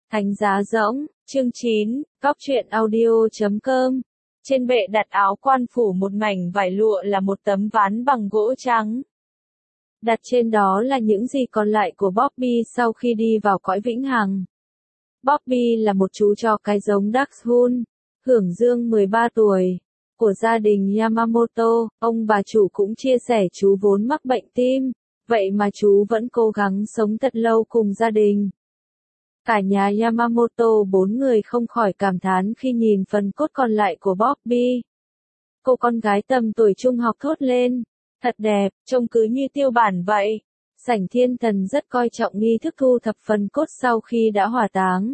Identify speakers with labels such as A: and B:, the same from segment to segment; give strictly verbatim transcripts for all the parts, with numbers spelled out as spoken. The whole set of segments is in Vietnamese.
A: Thánh giá rỗng, chương chín, góc truyện audio chấm com. Trên bệ đặt áo quan phủ một mảnh vải lụa là một tấm ván bằng gỗ trắng. Đặt trên đó là những gì còn lại của Bobby sau khi đi vào cõi vĩnh hằng. Bobby là một chú chó cái giống Dachshund, hưởng dương mười ba tuổi, của gia đình Yamamoto. Ông bà chủ cũng chia sẻ chú vốn mắc bệnh tim, vậy mà chú vẫn cố gắng sống thật lâu cùng gia đình. Cả nhà Yamamoto bốn người không khỏi cảm thán khi nhìn phần cốt còn lại của Bobby. Cô con gái tầm tuổi trung học thốt lên, thật đẹp, trông cứ như tiêu bản vậy. Sảnh thiên thần rất coi trọng nghi thức thu thập phần cốt sau khi đã hỏa táng.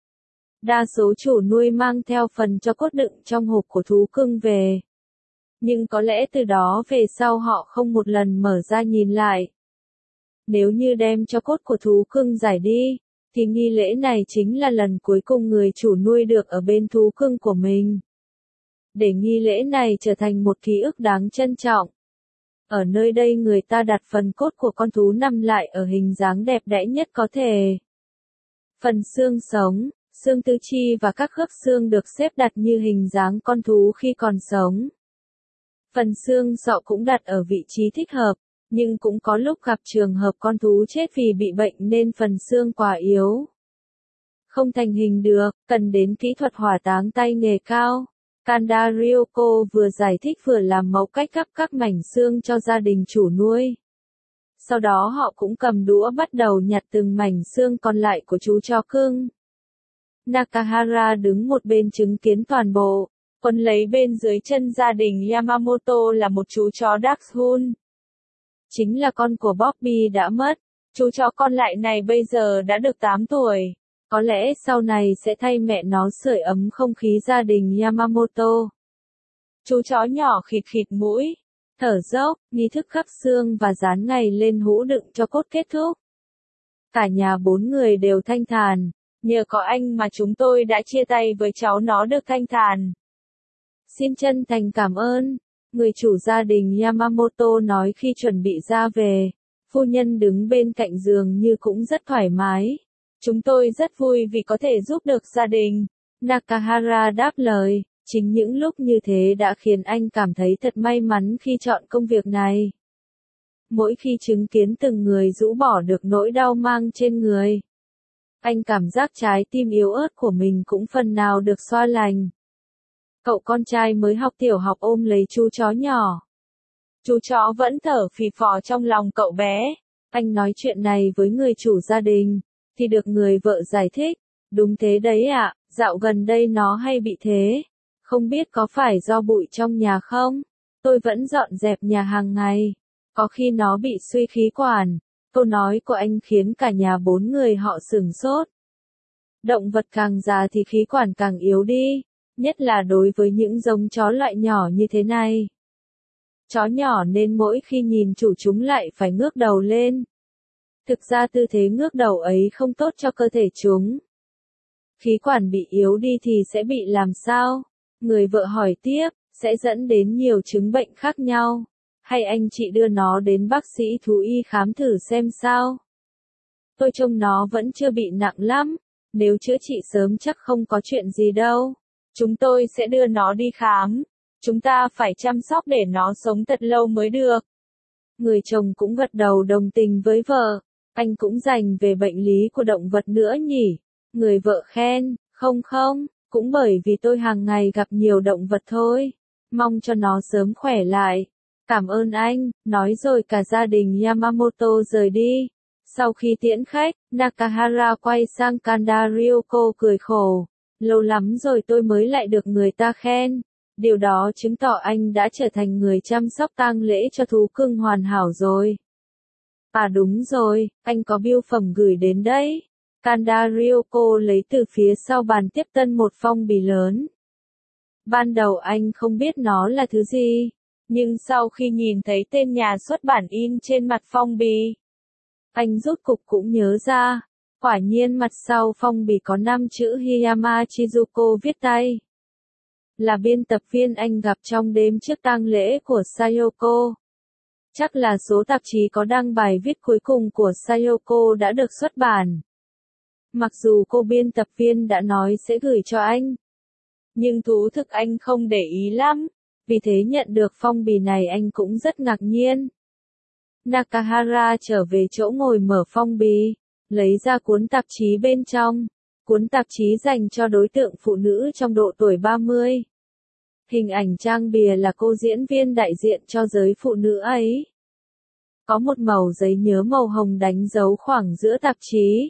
A: Đa số chủ nuôi mang theo phần cho cốt đựng trong hộp của thú cưng về. Nhưng có lẽ từ đó về sau họ không một lần mở ra nhìn lại. Nếu như đem cho cốt của thú cưng giải đi, thì nghi lễ này chính là lần cuối cùng người chủ nuôi được ở bên thú cưng của mình. Để nghi lễ này trở thành một ký ức đáng trân trọng. Ở nơi đây người ta đặt phần cốt của con thú nằm lại ở hình dáng đẹp đẽ nhất có thể. Phần xương sống, xương tứ chi và các khớp xương được xếp đặt như hình dáng con thú khi còn sống. Phần xương sọ cũng đặt ở vị trí thích hợp, nhưng cũng có lúc gặp trường hợp con thú chết vì bị bệnh nên phần xương quá yếu. Không thành hình được, cần đến kỹ thuật hỏa táng tay nghề cao. Kanda Ryoko vừa giải thích vừa làm mẫu cách gắp các mảnh xương cho gia đình chủ nuôi. Sau đó họ cũng cầm đũa bắt đầu nhặt từng mảnh xương còn lại của chú chó cưng. Nakahara đứng một bên chứng kiến toàn bộ, quấn lấy bên dưới chân gia đình Yamamoto là một chú chó Dachshund. Chính là con của Bobby đã mất. Chú chó con lại này bây giờ đã được tám tuổi. Có lẽ sau này sẽ thay mẹ nó sưởi ấm không khí gia đình Yamamoto. Chú chó nhỏ khịt khịt mũi, thở dốc, nghi thức khắc xương và dán ngày lên hũ đựng cho cốt kết thúc. Cả nhà bốn người đều thanh thản, nhờ có anh mà chúng tôi đã chia tay với cháu nó được thanh thản. Xin chân thành cảm ơn. Người chủ gia đình Yamamoto nói khi chuẩn bị ra về. Phu nhân đứng bên cạnh giường như cũng rất thoải mái. Chúng tôi rất vui vì có thể giúp được gia đình. Nakahara đáp lời, chính những lúc như thế đã khiến anh cảm thấy thật may mắn khi chọn công việc này. Mỗi khi chứng kiến từng người rũ bỏ được nỗi đau mang trên người, anh cảm giác trái tim yếu ớt của mình cũng phần nào được xoa lành. Cậu con trai mới học tiểu học ôm lấy chú chó nhỏ. Chú chó vẫn thở phì phò trong lòng cậu bé. Anh nói chuyện này với người chủ gia đình, thì được người vợ giải thích. Đúng thế đấy ạ, dạo gần đây nó hay bị thế. Không biết có phải do bụi trong nhà không? Tôi vẫn dọn dẹp nhà hàng ngày. Có khi nó bị suy khí quản. Câu nói của anh khiến cả nhà bốn người họ sửng sốt. Động vật càng già thì khí quản càng yếu đi. Nhất là đối với những giống chó loại nhỏ như thế này. Chó nhỏ nên mỗi khi nhìn chủ chúng lại phải ngước đầu lên. Thực ra tư thế ngước đầu ấy không tốt cho cơ thể chúng. Khí quản bị yếu đi thì sẽ bị làm sao? Người vợ hỏi tiếp, sẽ dẫn đến nhiều chứng bệnh khác nhau. Hay anh chị đưa nó đến bác sĩ thú y khám thử xem sao? Tôi trông nó vẫn chưa bị nặng lắm. Nếu chữa trị sớm chắc không có chuyện gì đâu. Chúng tôi sẽ đưa nó đi khám. Chúng ta phải chăm sóc để nó sống thật lâu mới được. Người chồng cũng gật đầu đồng tình với vợ. Anh cũng dành về bệnh lý của động vật nữa nhỉ? Người vợ khen, không không, cũng bởi vì tôi hàng ngày gặp nhiều động vật thôi. Mong cho nó sớm khỏe lại. Cảm ơn anh, nói rồi cả gia đình Yamamoto rời đi. Sau khi tiễn khách, Nakahara quay sang Kanda Ryoko cười khổ. Lâu lắm rồi tôi mới lại được người ta khen. Điều đó chứng tỏ anh đã trở thành người chăm sóc tang lễ cho thú cưng hoàn hảo rồi. À đúng rồi, anh có bưu phẩm gửi đến đấy. Kanda Ryoko lấy từ phía sau bàn tiếp tân một phong bì lớn. Ban đầu anh không biết nó là thứ gì, nhưng sau khi nhìn thấy tên nhà xuất bản in trên mặt phong bì, anh rốt cục cũng nhớ ra. Quả nhiên mặt sau phong bì có năm chữ Hiyama Chizuko viết tay. Là biên tập viên anh gặp trong đêm trước tang lễ của Sayoko. Chắc là số tạp chí có đăng bài viết cuối cùng của Sayoko đã được xuất bản. Mặc dù cô biên tập viên đã nói sẽ gửi cho anh, nhưng thú thực anh không để ý lắm, vì thế nhận được phong bì này anh cũng rất ngạc nhiên. Nakahara trở về chỗ ngồi mở phong bì, lấy ra cuốn tạp chí bên trong, cuốn tạp chí dành cho đối tượng phụ nữ trong độ tuổi ba mươi. Hình ảnh trang bìa là cô diễn viên đại diện cho giới phụ nữ ấy. Có một mẩu giấy nhớ màu hồng đánh dấu khoảng giữa tạp chí.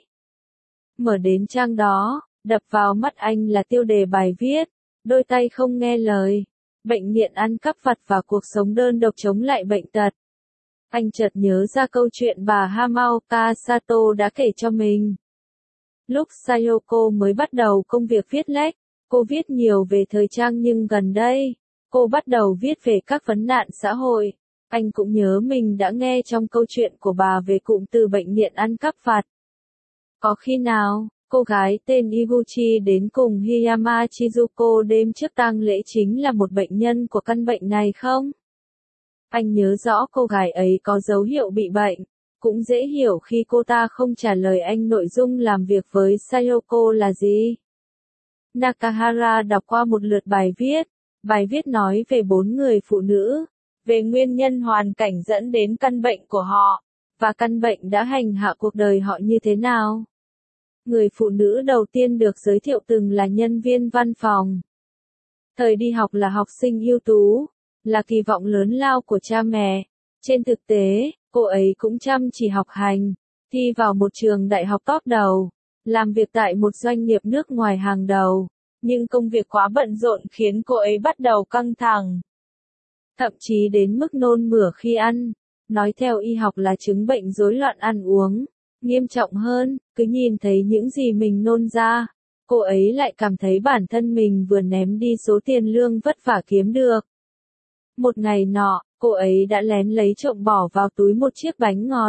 A: Mở đến trang đó, đập vào mắt anh là tiêu đề bài viết, đôi tay không nghe lời, bệnh nghiện ăn cắp vặt và cuộc sống đơn độc chống lại bệnh tật. Anh chợt nhớ ra câu chuyện bà Hamaoka Sato đã kể cho mình. Lúc Sayoko mới bắt đầu công việc viết lách, cô viết nhiều về thời trang nhưng gần đây, cô bắt đầu viết về các vấn nạn xã hội. Anh cũng nhớ mình đã nghe trong câu chuyện của bà về cụm từ bệnh nghiện ăn cắp vặt. Có khi nào, cô gái tên Iguchi đến cùng Hiyama Chizuko đêm trước tang lễ chính là một bệnh nhân của căn bệnh này không? Anh nhớ rõ cô gái ấy có dấu hiệu bị bệnh. Cũng dễ hiểu khi cô ta không trả lời anh nội dung làm việc với Sayoko là gì. Nakahara đọc qua một lượt bài viết. Bài viết nói về bốn người phụ nữ, về nguyên nhân hoàn cảnh dẫn đến căn bệnh của họ, và căn bệnh đã hành hạ cuộc đời họ như thế nào. Người phụ nữ đầu tiên được giới thiệu từng là nhân viên văn phòng. Thời đi học là học sinh ưu tú, là kỳ vọng lớn lao của cha mẹ. Trên thực tế, cô ấy cũng chăm chỉ học hành, thi vào một trường đại học top đầu, làm việc tại một doanh nghiệp nước ngoài hàng đầu, nhưng công việc quá bận rộn khiến cô ấy bắt đầu căng thẳng. Thậm chí đến mức nôn mửa khi ăn, nói theo y học là chứng bệnh rối loạn ăn uống. Nghiêm trọng hơn, cứ nhìn thấy những gì mình nôn ra, cô ấy lại cảm thấy bản thân mình vừa ném đi số tiền lương vất vả kiếm được. Một ngày nọ, cô ấy đã lén lấy trộm bỏ vào túi một chiếc bánh ngọt.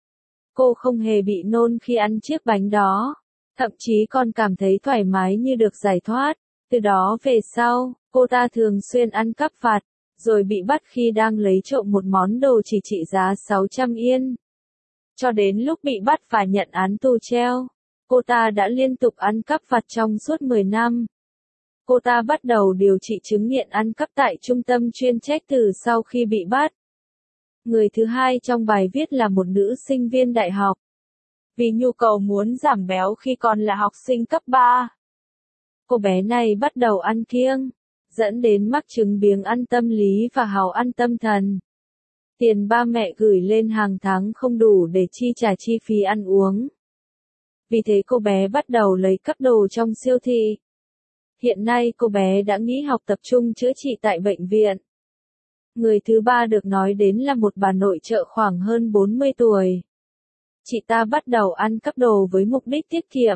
A: Cô không hề bị nôn khi ăn chiếc bánh đó, thậm chí còn cảm thấy thoải mái như được giải thoát. Từ đó về sau, cô ta thường xuyên ăn cắp vặt, rồi bị bắt khi đang lấy trộm một món đồ chỉ trị giá sáu trăm yên. Cho đến lúc bị bắt và nhận án tù treo, cô ta đã liên tục ăn cắp vặt trong suốt mười năm. Cô ta bắt đầu điều trị chứng nghiện ăn cắp tại trung tâm chuyên trách từ sau khi bị bắt. Người thứ hai trong bài viết là một nữ sinh viên đại học. Vì nhu cầu muốn giảm béo khi còn là học sinh cấp ba, cô bé này bắt đầu ăn kiêng, dẫn đến mắc chứng biếng ăn tâm lý và hào ăn tâm thần. Tiền ba mẹ gửi lên hàng tháng không đủ để chi trả chi phí ăn uống. Vì thế cô bé bắt đầu lấy cắp đồ trong siêu thị. Hiện nay cô bé đã nghỉ học tập trung chữa trị tại bệnh viện. Người thứ ba được nói đến là một bà nội trợ khoảng hơn bốn mươi tuổi. Chị ta bắt đầu ăn cắp đồ với mục đích tiết kiệm.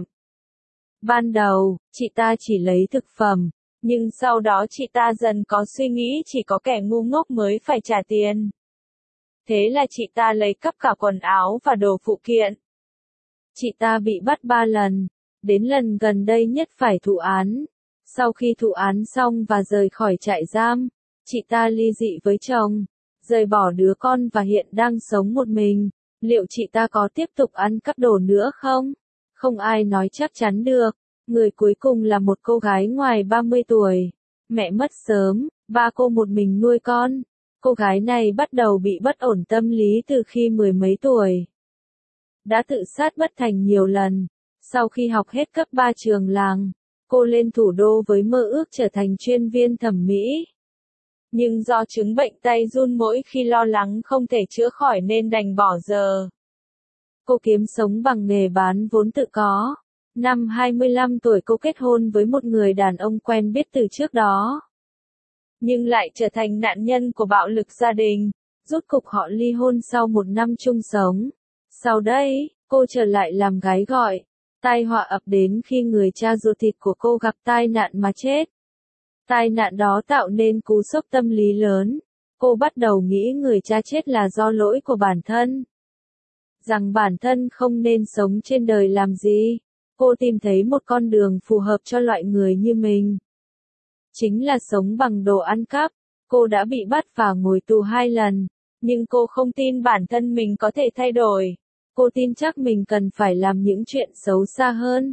A: Ban đầu, chị ta chỉ lấy thực phẩm, nhưng sau đó chị ta dần có suy nghĩ chỉ có kẻ ngu ngốc mới phải trả tiền. Thế là chị ta lấy cắp cả quần áo và đồ phụ kiện. Chị ta bị bắt ba lần, đến lần gần đây nhất phải thụ án. Sau khi thụ án xong và rời khỏi trại giam, chị ta ly dị với chồng, rời bỏ đứa con và hiện đang sống một mình. Liệu chị ta có tiếp tục ăn cắp đồ nữa không? Không ai nói chắc chắn được. Người cuối cùng là một cô gái ngoài ba mươi tuổi. Mẹ mất sớm, ba cô một mình nuôi con. Cô gái này bắt đầu bị bất ổn tâm lý từ khi mười mấy tuổi. Đã tự sát bất thành nhiều lần. Sau khi học hết cấp ba trường làng, cô lên thủ đô với mơ ước trở thành chuyên viên thẩm mỹ. Nhưng do chứng bệnh tay run mỗi khi lo lắng không thể chữa khỏi nên đành bỏ giờ. Cô kiếm sống bằng nghề bán vốn tự có. Năm hai mươi lăm tuổi cô kết hôn với một người đàn ông quen biết từ trước đó. Nhưng lại trở thành nạn nhân của bạo lực gia đình. Rốt cục họ ly hôn sau một năm chung sống. Sau đây, cô trở lại làm gái gọi. Tai họa ập đến khi người cha ruột thịt của cô gặp tai nạn mà chết. Tai nạn đó tạo nên cú sốc tâm lý lớn. Cô bắt đầu nghĩ người cha chết là do lỗi của bản thân. Rằng bản thân không nên sống trên đời làm gì. Cô tìm thấy một con đường phù hợp cho loại người như mình. Chính là sống bằng đồ ăn cắp. Cô đã bị bắt và ngồi tù hai lần. Nhưng cô không tin bản thân mình có thể thay đổi. Cô tin chắc mình cần phải làm những chuyện xấu xa hơn.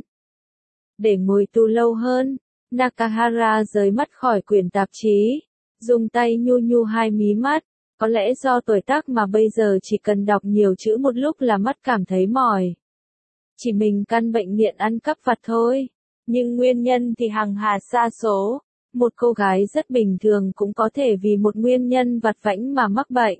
A: Để ngồi tù lâu hơn, Nakahara rời mắt khỏi quyển tạp chí, dùng tay nhu nhu hai mí mắt. Có lẽ do tuổi tác mà bây giờ chỉ cần đọc nhiều chữ một lúc là mắt cảm thấy mỏi. Chỉ mình căn bệnh nghiện ăn cắp vặt thôi. Nhưng nguyên nhân thì hằng hà sa số. Một cô gái rất bình thường cũng có thể vì một nguyên nhân vặt vãnh mà mắc bệnh.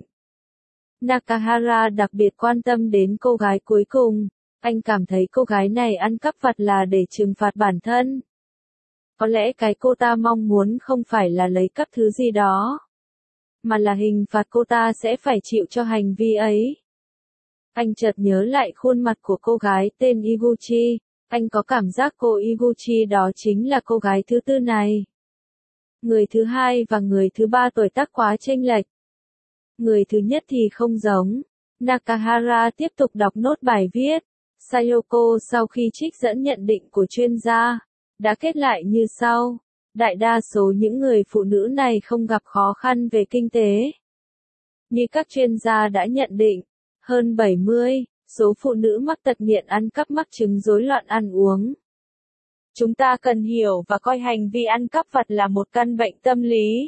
A: Nakahara đặc biệt quan tâm đến cô gái cuối cùng. Anh cảm thấy cô gái này ăn cắp vặt là để trừng phạt bản thân. Có lẽ cái cô ta mong muốn không phải là lấy cắp thứ gì đó, mà là hình phạt cô ta sẽ phải chịu cho hành vi ấy. Anh chợt nhớ lại khuôn mặt của cô gái tên Iguchi. Anh có cảm giác cô Iguchi đó chính là cô gái thứ tư này. Người thứ hai và người thứ ba tuổi tác quá chênh lệch. Người thứ nhất thì không giống. Nakahara tiếp tục đọc nốt bài viết. Sayoko sau khi trích dẫn nhận định của chuyên gia, đã kết lại như sau. Đại đa số những người phụ nữ này không gặp khó khăn về kinh tế. Như các chuyên gia đã nhận định, hơn bảy mươi số phụ nữ mắc tật nghiện ăn cắp mắc chứng rối loạn ăn uống. Chúng ta cần hiểu và coi hành vi ăn cắp vặt là một căn bệnh tâm lý.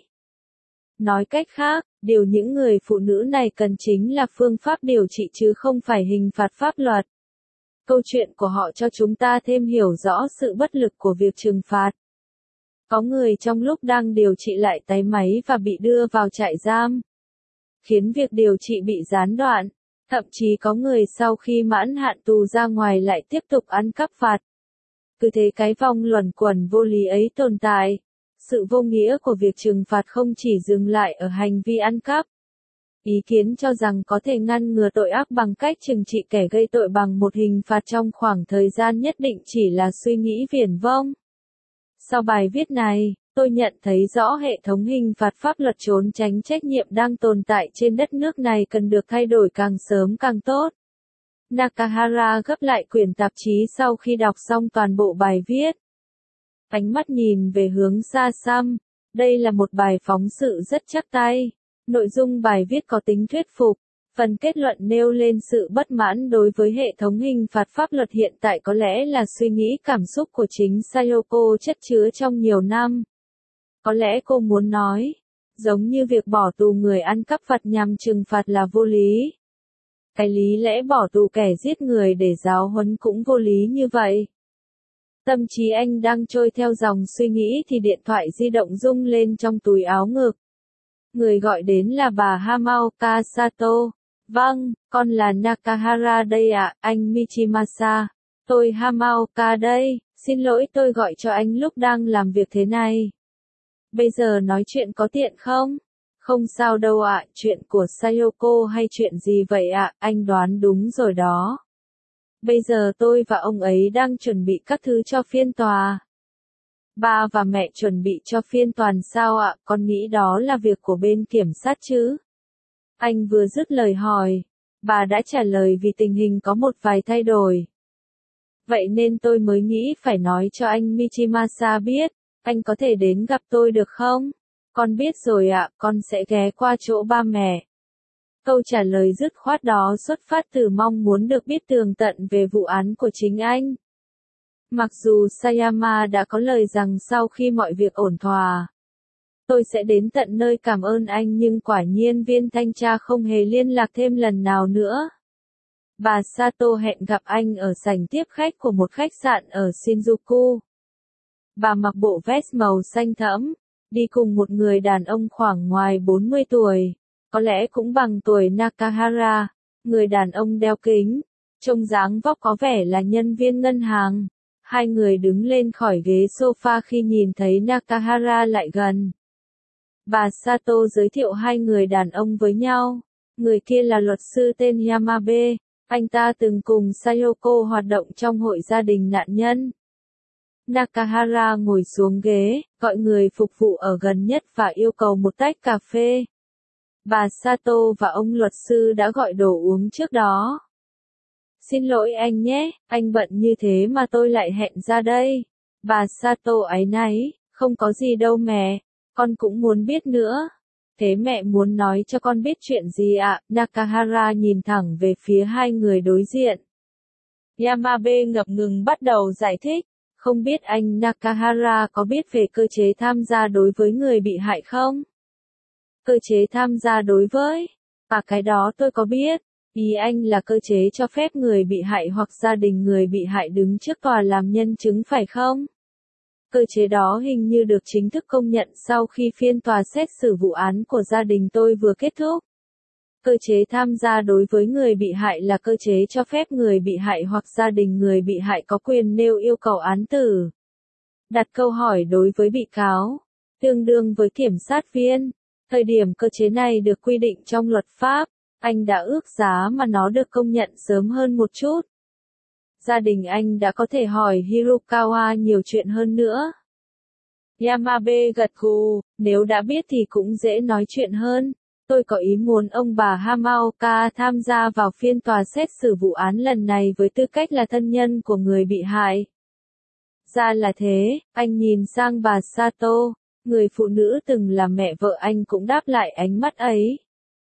A: Nói cách khác, điều những người phụ nữ này cần chính là phương pháp điều trị chứ không phải hình phạt pháp luật. Câu chuyện của họ cho chúng ta thêm hiểu rõ sự bất lực của việc trừng phạt. Có người trong lúc đang điều trị lại tái máy và bị đưa vào trại giam, khiến việc điều trị bị gián đoạn. Thậm chí có người sau khi mãn hạn tù ra ngoài lại tiếp tục ăn cắp vặt. Cứ thế cái vòng luẩn quẩn vô lý ấy tồn tại. Sự vô nghĩa của việc trừng phạt không chỉ dừng lại ở hành vi ăn cắp. Ý kiến cho rằng có thể ngăn ngừa tội ác bằng cách trừng trị kẻ gây tội bằng một hình phạt trong khoảng thời gian nhất định chỉ là suy nghĩ viển vông. Sau bài viết này, tôi nhận thấy rõ hệ thống hình phạt pháp luật trốn tránh trách nhiệm đang tồn tại trên đất nước này cần được thay đổi càng sớm càng tốt. Nakahara gấp lại quyển tạp chí sau khi đọc xong toàn bộ bài viết. Ánh mắt nhìn về hướng xa xăm. Đây là một bài phóng sự rất chắc tay. Nội dung bài viết có tính thuyết phục. Phần kết luận nêu lên sự bất mãn đối với hệ thống hình phạt pháp luật hiện tại có lẽ là suy nghĩ cảm xúc của chính Sayoko chất chứa trong nhiều năm. Có lẽ cô muốn nói, giống như việc bỏ tù người ăn cắp vặt nhằm trừng phạt là vô lý. Cái lý lẽ bỏ tù kẻ giết người để giáo huấn cũng vô lý như vậy. Tâm trí anh đang trôi theo dòng suy nghĩ thì điện thoại di động rung lên trong túi áo ngực. Người gọi đến là bà Hamaoka Sato. Vâng, con là Nakahara đây ạ, anh Michimasa. Tôi Hamaoka đây, xin lỗi tôi gọi cho anh lúc đang làm việc thế này. Bây giờ nói chuyện có tiện không? Không sao đâu ạ, chuyện của Sayoko hay chuyện gì vậy ạ, anh đoán đúng rồi đó. Bây giờ tôi và ông ấy đang chuẩn bị các thứ cho phiên tòa. Ba và mẹ chuẩn bị cho phiên tòa sao ạ, con nghĩ đó là việc của bên kiểm sát chứ? Anh vừa dứt lời hỏi, bà đã trả lời vì tình hình có một vài thay đổi. Vậy nên tôi mới nghĩ phải nói cho anh Michimasa biết, anh có thể đến gặp tôi được không? Con biết rồi ạ, con sẽ ghé qua chỗ ba mẹ. Câu trả lời dứt khoát đó xuất phát từ mong muốn được biết tường tận về vụ án của chính anh. Mặc dù Sayama đã có lời rằng sau khi mọi việc ổn thỏa, tôi sẽ đến tận nơi cảm ơn anh nhưng quả nhiên viên thanh tra không hề liên lạc thêm lần nào nữa. Bà Sato hẹn gặp anh ở sảnh tiếp khách của một khách sạn ở Shinjuku. Bà mặc bộ vest màu xanh thẫm, đi cùng một người đàn ông khoảng ngoài bốn mươi tuổi, có lẽ cũng bằng tuổi Nakahara. Người đàn ông đeo kính, trông dáng vóc có vẻ là nhân viên ngân hàng. Hai người đứng lên khỏi ghế sofa khi nhìn thấy Nakahara lại gần. Bà Sato giới thiệu hai người đàn ông với nhau. Người kia là luật sư tên Yamabe, anh ta từng cùng Sayoko hoạt động trong hội gia đình nạn nhân. Nakahara ngồi xuống ghế, gọi người phục vụ ở gần nhất và yêu cầu một tách cà phê. Bà Sato và ông luật sư đã gọi đồ uống trước đó. Xin lỗi anh nhé, anh bận như thế mà tôi lại hẹn ra đây. Bà Sato áy náy, không có gì đâu mẹ, con cũng muốn biết nữa. Thế mẹ muốn nói cho con biết chuyện gì ạ? Nakahara nhìn thẳng về phía hai người đối diện. Yamabe ngập ngừng bắt đầu giải thích. Không biết anh Nakahara có biết về cơ chế tham gia đối với người bị hại không? Cơ chế tham gia đối với? À cái đó tôi có biết. Ý anh là cơ chế cho phép người bị hại hoặc gia đình người bị hại đứng trước tòa làm nhân chứng phải không? Cơ chế đó hình như được chính thức công nhận sau khi phiên tòa xét xử vụ án của gia đình tôi vừa kết thúc. Cơ chế tham gia đối với người bị hại là cơ chế cho phép người bị hại hoặc gia đình người bị hại có quyền nêu yêu cầu án tử. Đặt câu hỏi đối với bị cáo, tương đương với kiểm sát viên. Thời điểm cơ chế này được quy định trong luật pháp, anh đã ước giá mà nó được công nhận sớm hơn một chút. Gia đình anh đã có thể hỏi Hirokawa nhiều chuyện hơn nữa. Yamabe gật gù, nếu đã biết thì cũng dễ nói chuyện hơn. Tôi có ý muốn ông bà Hamaoka tham gia vào phiên tòa xét xử vụ án lần này với tư cách là thân nhân của người bị hại. Ra là thế, anh nhìn sang bà Sato, người phụ nữ từng là mẹ vợ anh cũng đáp lại ánh mắt ấy.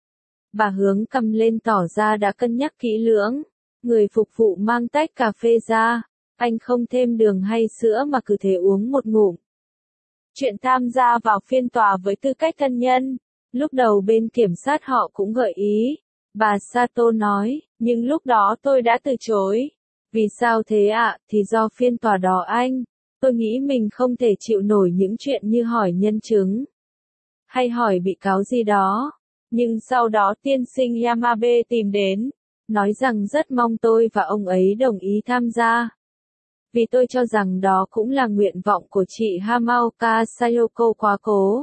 A: Bà hướng cầm lên tỏ ra đã cân nhắc kỹ lưỡng. Người phục vụ mang tách cà phê ra, anh không thêm đường hay sữa mà cứ thế uống một ngụm. Chuyện tham gia vào phiên tòa với tư cách thân nhân, lúc đầu bên kiểm sát họ cũng gợi ý. Bà Sato nói, nhưng lúc đó tôi đã từ chối. Vì sao thế ạ? À? Thì do phiên tòa đó anh. Tôi nghĩ mình không thể chịu nổi những chuyện như hỏi nhân chứng. Hay hỏi bị cáo gì đó. Nhưng sau đó tiên sinh Yamabe tìm đến. Nói rằng rất mong tôi và ông ấy đồng ý tham gia. Vì tôi cho rằng đó cũng là nguyện vọng của chị Hamaoka Sayoko quá cố.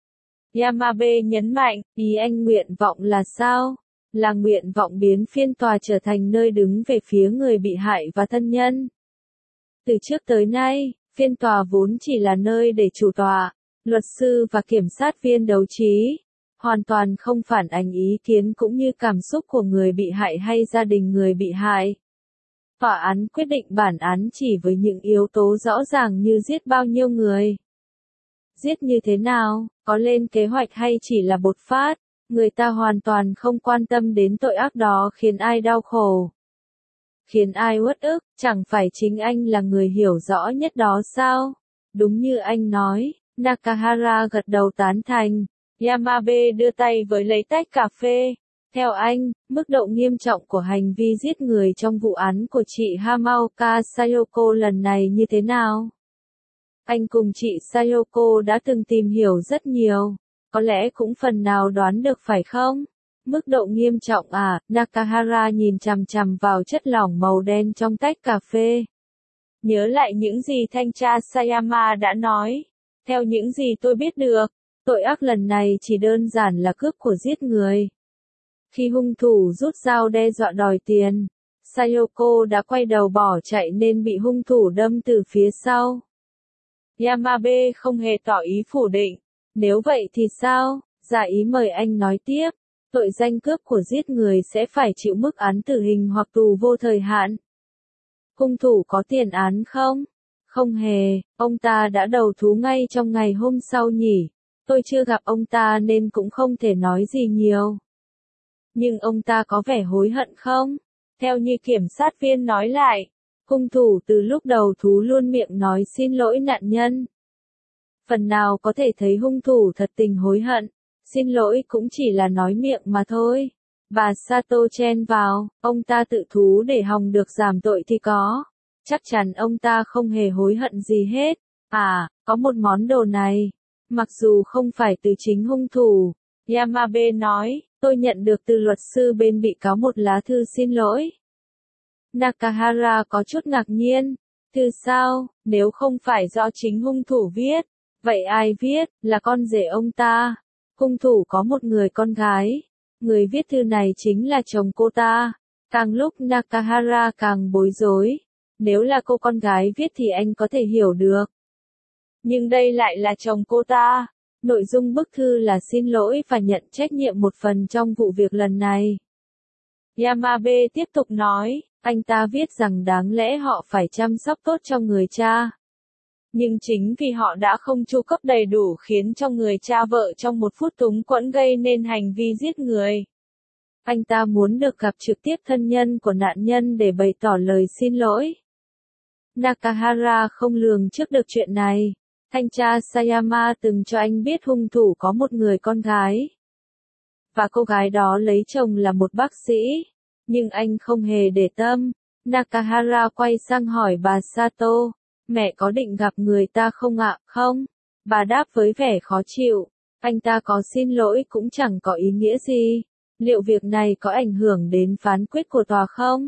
A: Yamabe nhấn mạnh, ý anh nguyện vọng là sao? Là nguyện vọng biến phiên tòa trở thành nơi đứng về phía người bị hại và thân nhân. Từ trước tới nay, phiên tòa vốn chỉ là nơi để chủ tọa, luật sư và kiểm sát viên đấu trí. Hoàn toàn không phản ánh ý kiến cũng như cảm xúc của người bị hại hay gia đình người bị hại. Tòa án quyết định bản án chỉ với những yếu tố rõ ràng như giết bao nhiêu người. Giết như thế nào, có lên kế hoạch hay chỉ là bột phát, người ta hoàn toàn không quan tâm đến tội ác đó khiến ai đau khổ. Khiến ai uất ức, chẳng phải chính anh là người hiểu rõ nhất đó sao? Đúng như anh nói, Nakahara gật đầu tán thành. Yamabe đưa tay với lấy tách cà phê. Theo anh, mức độ nghiêm trọng của hành vi giết người trong vụ án của chị Hamaoka Sayoko lần này như thế nào? Anh cùng chị Sayoko đã từng tìm hiểu rất nhiều. Có lẽ cũng phần nào đoán được phải không? Mức độ nghiêm trọng à? Nakahara nhìn chằm chằm vào chất lỏng màu đen trong tách cà phê. Nhớ lại những gì thanh tra Sayama đã nói. Theo những gì tôi biết được, tội ác lần này chỉ đơn giản là cướp của giết người. Khi hung thủ rút dao đe dọa đòi tiền, Sayoko đã quay đầu bỏ chạy nên bị hung thủ đâm từ phía sau. Yamabe không hề tỏ ý phủ định. Nếu vậy thì sao? Dạ ý mời anh nói tiếp. Tội danh cướp của giết người sẽ phải chịu mức án tử hình hoặc tù vô thời hạn. Hung thủ có tiền án không? Không hề, ông ta đã đầu thú ngay trong ngày hôm sau nhỉ. Tôi chưa gặp ông ta nên cũng không thể nói gì nhiều. Nhưng ông ta có vẻ hối hận không? Theo như kiểm sát viên nói lại, hung thủ từ lúc đầu thú luôn miệng nói xin lỗi nạn nhân. Phần nào có thể thấy hung thủ thật tình hối hận, xin lỗi cũng chỉ là nói miệng mà thôi. Bà Sato chen vào, ông ta tự thú để hòng được giảm tội thì có. Chắc chắn ông ta không hề hối hận gì hết. À, có một món đồ này. Mặc dù không phải từ chính hung thủ, Yamabe nói, tôi nhận được từ luật sư bên bị cáo một lá thư xin lỗi. Nakahara có chút ngạc nhiên. Thư sao, nếu không phải do chính hung thủ viết, vậy ai viết, là con rể ông ta. Hung thủ có một người con gái. Người viết thư này chính là chồng cô ta. Càng lúc Nakahara càng bối rối. Nếu là cô con gái viết thì anh có thể hiểu được. Nhưng đây lại là chồng cô ta. Nội dung bức thư là xin lỗi và nhận trách nhiệm một phần trong vụ việc lần này. Yamabe tiếp tục nói, anh ta viết rằng đáng lẽ họ phải chăm sóc tốt cho người cha. Nhưng chính vì họ đã không chu cấp đầy đủ khiến cho người cha vợ trong một phút túng quẫn gây nên hành vi giết người. Anh ta muốn được gặp trực tiếp thân nhân của nạn nhân để bày tỏ lời xin lỗi. Nakahara không lường trước được chuyện này. Thanh tra Sayama từng cho anh biết hung thủ có một người con gái. Và cô gái đó lấy chồng là một bác sĩ. Nhưng anh không hề để tâm. Nakahara quay sang hỏi bà Sato. Mẹ có định gặp người ta không ạ? Không. Bà đáp với vẻ khó chịu. Anh ta có xin lỗi cũng chẳng có ý nghĩa gì. Liệu việc này có ảnh hưởng đến phán quyết của tòa không?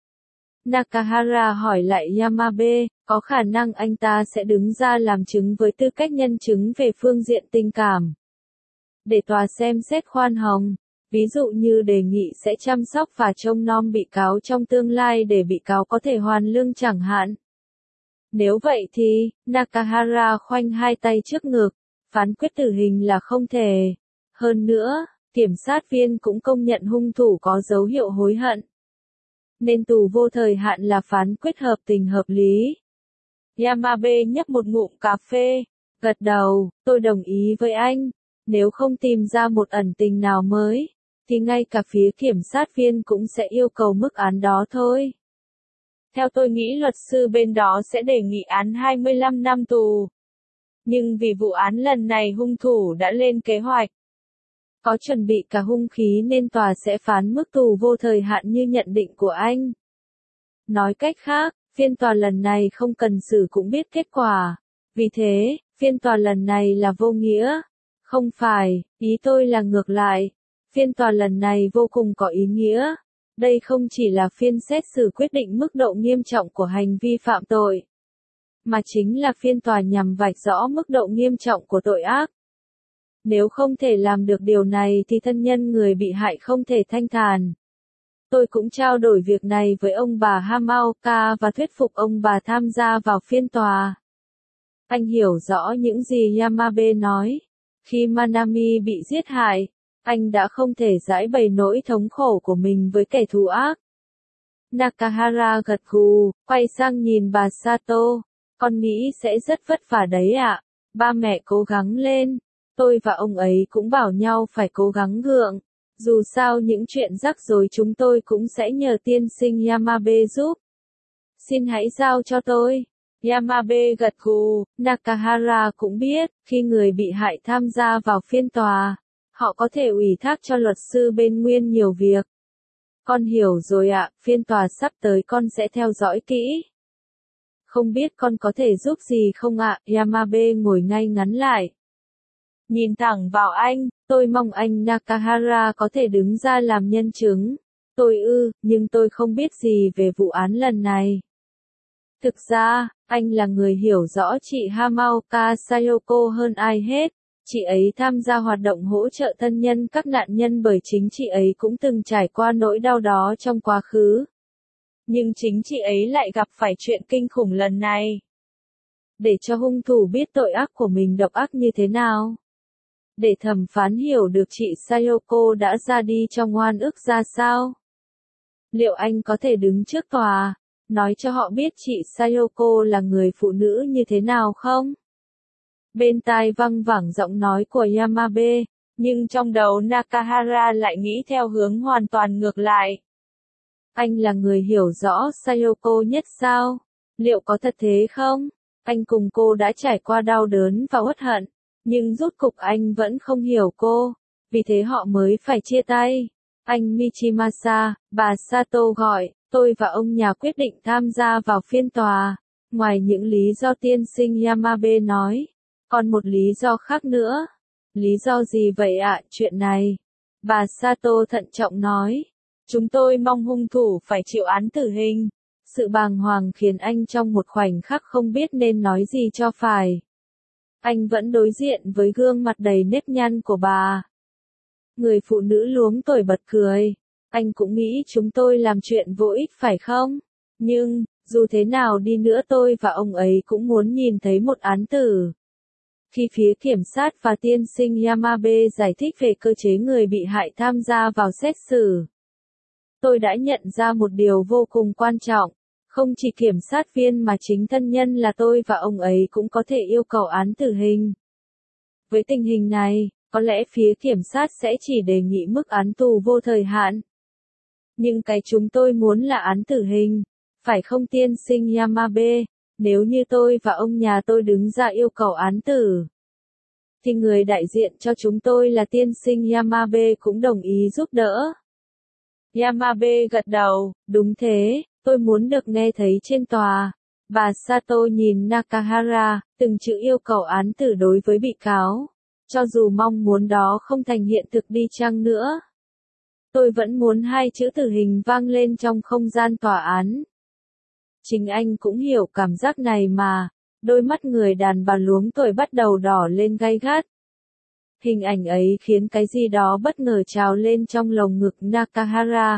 A: Nakahara hỏi lại Yamabe, có khả năng anh ta sẽ đứng ra làm chứng với tư cách nhân chứng về phương diện tình cảm. Để tòa xem xét khoan hồng, ví dụ như đề nghị sẽ chăm sóc và trông nom bị cáo trong tương lai để bị cáo có thể hoàn lương chẳng hạn. Nếu vậy thì, Nakahara khoanh hai tay trước ngực, phán quyết tử hình là không thể. Hơn nữa, kiểm sát viên cũng công nhận hung thủ có dấu hiệu hối hận. Nên tù vô thời hạn là phán quyết hợp tình hợp lý. Yamabe nhấp một ngụm cà phê, gật đầu, tôi đồng ý với anh. Nếu không tìm ra một ẩn tình nào mới, thì ngay cả phía kiểm sát viên cũng sẽ yêu cầu mức án đó thôi. Theo tôi nghĩ luật sư bên đó sẽ đề nghị án hai mươi lăm năm tù. Nhưng vì vụ án lần này hung thủ đã lên kế hoạch, có chuẩn bị cả hung khí nên tòa sẽ phán mức tù vô thời hạn như nhận định của anh. Nói cách khác, phiên tòa lần này không cần xử cũng biết kết quả. Vì thế, phiên tòa lần này là vô nghĩa. Không phải, ý tôi là ngược lại. Phiên tòa lần này vô cùng có ý nghĩa. Đây không chỉ là phiên xét xử quyết định mức độ nghiêm trọng của hành vi phạm tội, mà chính là phiên tòa nhằm vạch rõ mức độ nghiêm trọng của tội ác. Nếu không thể làm được điều này thì thân nhân người bị hại không thể thanh thản. Tôi cũng trao đổi việc này với ông bà Hamaoka và thuyết phục ông bà tham gia vào phiên tòa. Anh hiểu rõ những gì Yamabe nói. Khi Manami bị giết hại, anh đã không thể giải bày nỗi thống khổ của mình với kẻ thù ác. Nakahara gật gù, quay sang nhìn bà Sato. Con nghĩ sẽ rất vất vả đấy ạ. Ba mẹ cố gắng lên. Tôi và ông ấy cũng bảo nhau phải cố gắng gượng. Dù sao những chuyện rắc rối chúng tôi cũng sẽ nhờ tiên sinh Yamabe giúp. Xin hãy giao cho tôi. Yamabe gật gù, Nakahara cũng biết, khi người bị hại tham gia vào phiên tòa, họ có thể ủy thác cho luật sư bên Nguyên nhiều việc. Con hiểu rồi ạ, phiên tòa sắp tới con sẽ theo dõi kỹ. Không biết con có thể giúp gì không ạ? Yamabe ngồi ngay ngắn lại. Nhìn thẳng vào anh, tôi mong anh Nakahara có thể đứng ra làm nhân chứng. Tôi ư, nhưng tôi không biết gì về vụ án lần này. Thực ra, anh là người hiểu rõ chị Hamaoka Sayoko hơn ai hết. Chị ấy tham gia hoạt động hỗ trợ thân nhân các nạn nhân bởi chính chị ấy cũng từng trải qua nỗi đau đó trong quá khứ. Nhưng chính chị ấy lại gặp phải chuyện kinh khủng lần này. Để cho hung thủ biết tội ác của mình độc ác như thế nào. Để thẩm phán hiểu được chị Sayoko đã ra đi trong oan ức ra sao. Liệu anh có thể đứng trước tòa, nói cho họ biết chị Sayoko là người phụ nữ như thế nào không? Bên tai văng vẳng giọng nói của Yamabe, nhưng trong đầu Nakahara lại nghĩ theo hướng hoàn toàn ngược lại. Anh là người hiểu rõ Sayoko nhất sao? Liệu có thật thế không? Anh cùng cô đã trải qua đau đớn và uất hận, nhưng rốt cục anh vẫn không hiểu cô, vì thế họ mới phải chia tay. Anh Michimasa, bà Sato gọi, tôi và ông nhà quyết định tham gia vào phiên tòa. Ngoài những lý do tiên sinh Yamabe nói, còn một lý do khác nữa. Lý do gì vậy ạ? Chuyện này, bà Sato thận trọng nói. Chúng tôi mong hung thủ phải chịu án tử hình. Sự bàng hoàng khiến anh trong một khoảnh khắc không biết nên nói gì cho phải. Anh vẫn đối diện với gương mặt đầy nếp nhăn của bà. Người phụ nữ luống tuổi bật cười. Anh cũng nghĩ chúng tôi làm chuyện vô ích phải không? Nhưng, dù thế nào đi nữa tôi và ông ấy cũng muốn nhìn thấy một án tử. Khi phía kiểm sát và tiên sinh Yamabe giải thích về cơ chế người bị hại tham gia vào xét xử, tôi đã nhận ra một điều vô cùng quan trọng. Không chỉ kiểm sát viên mà chính thân nhân là tôi và ông ấy cũng có thể yêu cầu án tử hình. Với tình hình này, có lẽ phía kiểm sát sẽ chỉ đề nghị mức án tù vô thời hạn. Nhưng cái chúng tôi muốn là án tử hình, phải không tiên sinh Yamabe? Nếu như tôi và ông nhà tôi đứng ra yêu cầu án tử, thì người đại diện cho chúng tôi là tiên sinh Yamabe cũng đồng ý giúp đỡ. Yamabe gật đầu, đúng thế, tôi muốn được nghe thấy trên tòa. Bà Sato nhìn Nakahara, từng chữ yêu cầu án tử đối với bị cáo. Cho dù mong muốn đó không thành hiện thực đi chăng nữa, tôi vẫn muốn hai chữ tử hình vang lên trong không gian tòa án. Chính anh cũng hiểu cảm giác này mà, đôi mắt người đàn bà luống tuổi bắt đầu đỏ lên gay gắt. Hình ảnh ấy khiến cái gì đó bất ngờ trào lên trong lồng ngực Nakahara.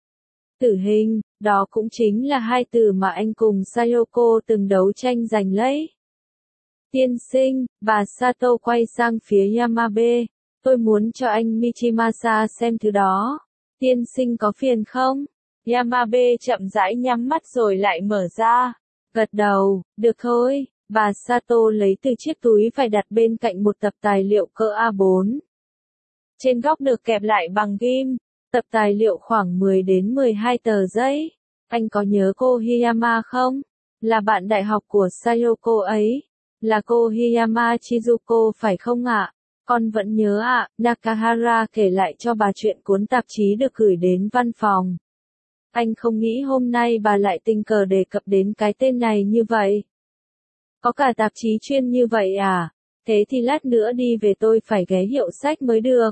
A: Tử hình, đó cũng chính là hai từ mà anh cùng Sayoko từng đấu tranh giành lấy. Tiên sinh, bà Sato quay sang phía Yamabe, tôi muốn cho anh Michimasa xem thứ đó. Tiên sinh có phiền không? Yamabe chậm rãi nhắm mắt rồi lại mở ra. Gật đầu, được thôi. Bà Sato lấy từ chiếc túi vải đặt bên cạnh một tập tài liệu cỡ A bốn. Trên góc được kẹp lại bằng ghim, tập tài liệu khoảng mười đến mười hai tờ giấy. Anh có nhớ cô Hiyama không? Là bạn đại học của Sayoko ấy. Là cô Hiyama Chizuko phải không ạ? Con vẫn nhớ ạ. Nakahara kể lại cho bà chuyện cuốn tạp chí được gửi đến văn phòng. Anh không nghĩ hôm nay bà lại tình cờ đề cập đến cái tên này như vậy. Có cả tạp chí chuyên như vậy à? Thế thì lát nữa đi về tôi phải ghé hiệu sách mới được.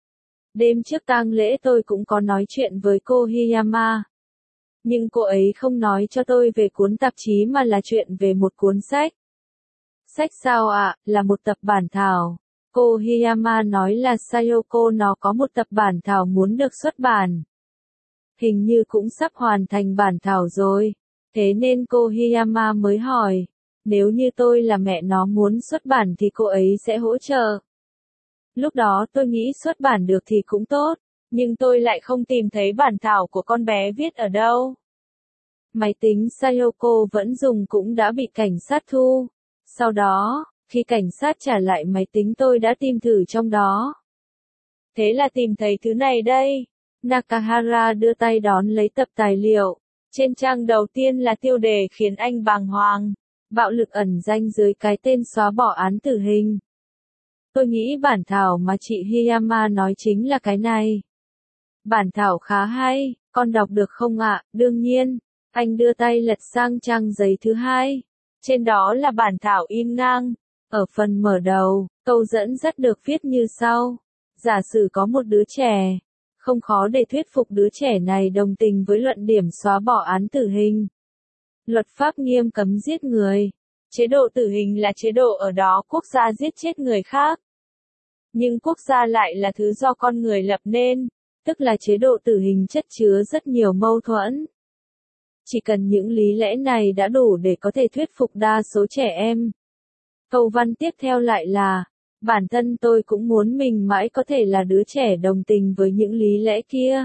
A: Đêm trước tang lễ tôi cũng có nói chuyện với cô Hiyama. Nhưng cô ấy không nói cho tôi về cuốn tạp chí mà là chuyện về một cuốn sách. Sách sao ạ? Là một tập bản thảo. Cô Hiyama nói là Sayoko nó có một tập bản thảo muốn được xuất bản. Hình như cũng sắp hoàn thành bản thảo rồi. Thế nên cô Hiyama mới hỏi. Nếu như tôi là mẹ nó muốn xuất bản thì cô ấy sẽ hỗ trợ. Lúc đó tôi nghĩ xuất bản được thì cũng tốt. Nhưng tôi lại không tìm thấy bản thảo của con bé viết ở đâu. Máy tính Sayoko vẫn dùng cũng đã bị cảnh sát thu. Sau đó, khi cảnh sát trả lại máy tính tôi đã tìm thử trong đó. Thế là tìm thấy thứ này đây. Nakahara đưa tay đón lấy tập tài liệu. Trên trang đầu tiên là tiêu đề khiến anh bàng hoàng. Bạo lực ẩn danh dưới cái tên xóa bỏ án tử hình. Tôi nghĩ bản thảo mà chị Hiyama nói chính là cái này. Bản thảo khá hay, con đọc được không ạ? Đương nhiên. Anh đưa tay lật sang trang giấy thứ hai. Trên đó là bản thảo in ngang. Ở phần mở đầu, câu dẫn dắt được viết như sau. Giả sử có một đứa trẻ. Không khó để thuyết phục đứa trẻ này đồng tình với luận điểm xóa bỏ án tử hình. Luật pháp nghiêm cấm giết người. Chế độ tử hình là chế độ ở đó quốc gia giết chết người khác. Nhưng quốc gia lại là thứ do con người lập nên, tức là chế độ tử hình chất chứa rất nhiều mâu thuẫn. Chỉ cần những lý lẽ này đã đủ để có thể thuyết phục đa số trẻ em. Câu văn tiếp theo lại là, bản thân tôi cũng muốn mình mãi có thể là đứa trẻ đồng tình với những lý lẽ kia.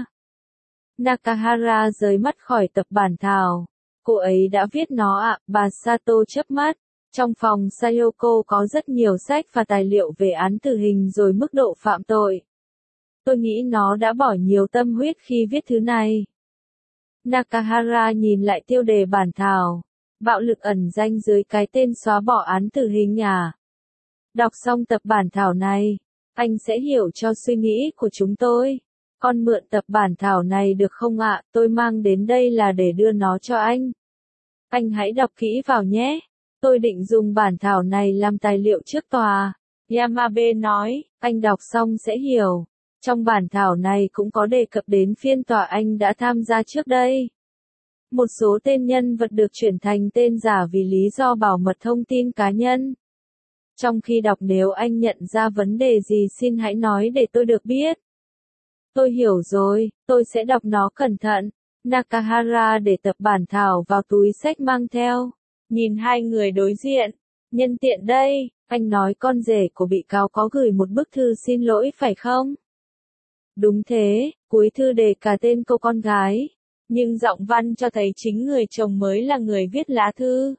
A: Nakahara rời mắt khỏi tập bản thảo. Cô ấy đã viết nó ạ, à, bà Sato chớp mắt. Trong phòng Sayoko có rất nhiều sách và tài liệu về án tử hình rồi mức độ phạm tội. Tôi nghĩ nó đã bỏ nhiều tâm huyết khi viết thứ này. Nakahara nhìn lại tiêu đề bản thảo. Bạo lực ẩn danh dưới cái tên xóa bỏ án tử hình à? Đọc xong tập bản thảo này, anh sẽ hiểu cho suy nghĩ của chúng tôi. Con mượn tập bản thảo này được không ạ? Tôi mang đến đây là để đưa nó cho anh. Anh hãy đọc kỹ vào nhé. Tôi định dùng bản thảo này làm tài liệu trước tòa. Yamabe nói, anh đọc xong sẽ hiểu. Trong bản thảo này cũng có đề cập đến phiên tòa anh đã tham gia trước đây. Một số tên nhân vật được chuyển thành tên giả vì lý do bảo mật thông tin cá nhân. Trong khi đọc nếu anh nhận ra vấn đề gì xin hãy nói để tôi được biết. Tôi hiểu rồi, tôi sẽ đọc nó cẩn thận. Nakahara để tập bản thảo vào túi xách mang theo. Nhìn hai người đối diện. Nhân tiện đây, anh nói con rể của bị cáo có gửi một bức thư xin lỗi phải không? Đúng thế, cuối thư đề cả tên cô con gái. Nhưng giọng văn cho thấy chính người chồng mới là người viết lá thư.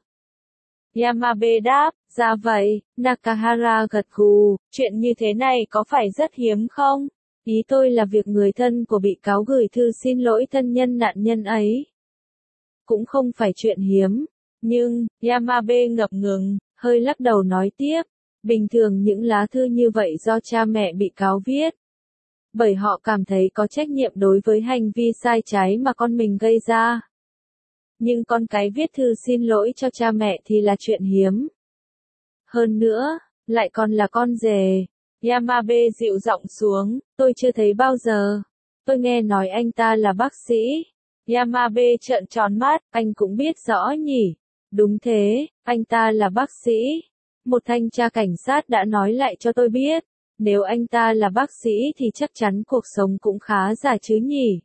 A: Yamabe đáp, ra vậy, Nakahara gật gù, chuyện như thế này có phải rất hiếm không? Ý tôi là việc người thân của bị cáo gửi thư xin lỗi thân nhân nạn nhân ấy. Cũng không phải chuyện hiếm, nhưng, Yamabe ngập ngừng, hơi lắc đầu nói tiếp, bình thường những lá thư như vậy do cha mẹ bị cáo viết. Bởi họ cảm thấy có trách nhiệm đối với hành vi sai trái mà con mình gây ra. Nhưng con cái viết thư xin lỗi cho cha mẹ thì là chuyện hiếm. Hơn nữa, lại còn là con rể. Yamabe dịu giọng xuống, tôi chưa thấy bao giờ. Tôi nghe nói anh ta là bác sĩ. Yamabe trợn tròn mắt, anh cũng biết rõ nhỉ. Đúng thế, anh ta là bác sĩ. Một thanh tra cảnh sát đã nói lại cho tôi biết. Nếu anh ta là bác sĩ thì chắc chắn cuộc sống cũng khá giả chứ nhỉ.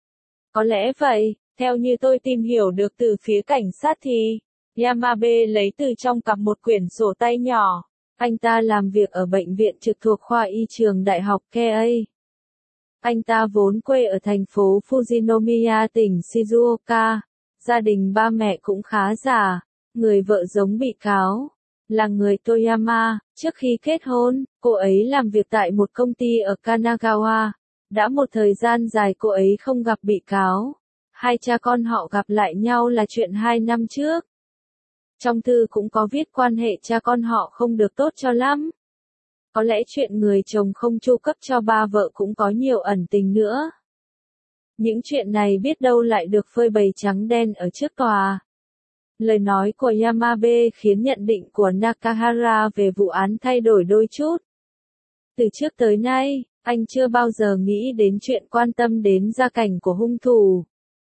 A: Có lẽ vậy, theo như tôi tìm hiểu được từ phía cảnh sát thì, Yamabe lấy từ trong cặp một quyển sổ tay nhỏ. Anh ta làm việc ở bệnh viện trực thuộc khoa y trường đại học Keio. Anh ta vốn quê ở thành phố Fujinomiya tỉnh Shizuoka. Gia đình ba mẹ cũng khá già. Người vợ giống bị cáo, là người Toyama. Trước khi kết hôn, cô ấy làm việc tại một công ty ở Kanagawa. Đã một thời gian dài cô ấy không gặp bị cáo. Hai cha con họ gặp lại nhau là chuyện hai năm trước. Trong thư cũng có viết quan hệ cha con họ không được tốt cho lắm. Có lẽ chuyện người chồng không chu cấp cho ba vợ cũng có nhiều ẩn tình nữa. Những chuyện này biết đâu lại được phơi bày trắng đen ở trước tòa. Lời nói của Yamabe khiến nhận định của Nakahara về vụ án thay đổi đôi chút. Từ trước tới nay, anh chưa bao giờ nghĩ đến chuyện quan tâm đến gia cảnh của hung thủ.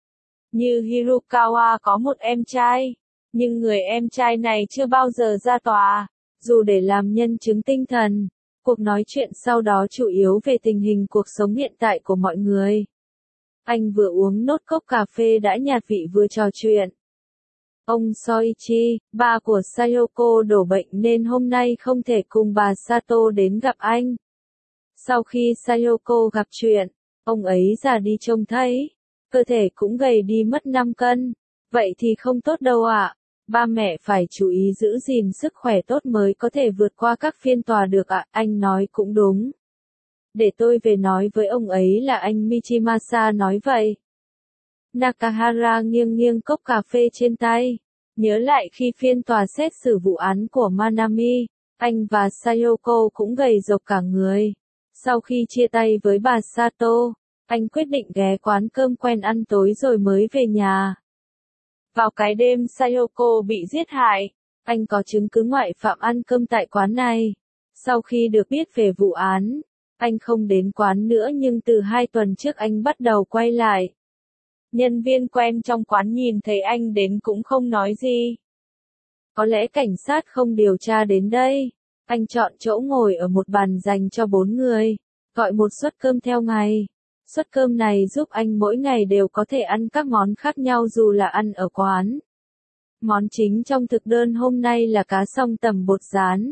A: Như Hirokawa có một em trai, nhưng người em trai này chưa bao giờ ra tòa, dù để làm nhân chứng tinh thần. Cuộc nói chuyện sau đó chủ yếu về tình hình cuộc sống hiện tại của mọi người. Anh vừa uống nốt cốc cà phê đã nhạt vị vừa trò chuyện. Ông Soichi, ba của Sayoko đổ bệnh nên hôm nay không thể cùng bà Sato đến gặp anh. Sau khi Sayoko gặp chuyện, ông ấy già đi trông thấy, cơ thể cũng gầy đi mất năm cân. Vậy thì không tốt đâu ạ. Ba mẹ phải chú ý giữ gìn sức khỏe tốt mới có thể vượt qua các phiên tòa được ạ. Anh nói cũng đúng. Để tôi về nói với ông ấy là anh Michimasa nói vậy. Nakahara nghiêng nghiêng cốc cà phê trên tay. Nhớ lại khi phiên tòa xét xử vụ án của Manami, anh và Sayoko cũng gầy rộc cả người. Sau khi chia tay với bà Sato, anh quyết định ghé quán cơm quen ăn tối rồi mới về nhà. Vào cái đêm Sayoko bị giết hại, anh có chứng cứ ngoại phạm ăn cơm tại quán này. Sau khi được biết về vụ án, anh không đến quán nữa nhưng từ hai tuần trước anh bắt đầu quay lại. Nhân viên quen trong quán nhìn thấy anh đến cũng không nói gì. Có lẽ cảnh sát không điều tra đến đây. Anh chọn chỗ ngồi ở một bàn dành cho bốn người, gọi một suất cơm theo ngày. Suất cơm này giúp anh mỗi ngày đều có thể ăn các món khác nhau dù là ăn ở quán. Món chính trong thực đơn hôm nay là cá song tầm bột rán.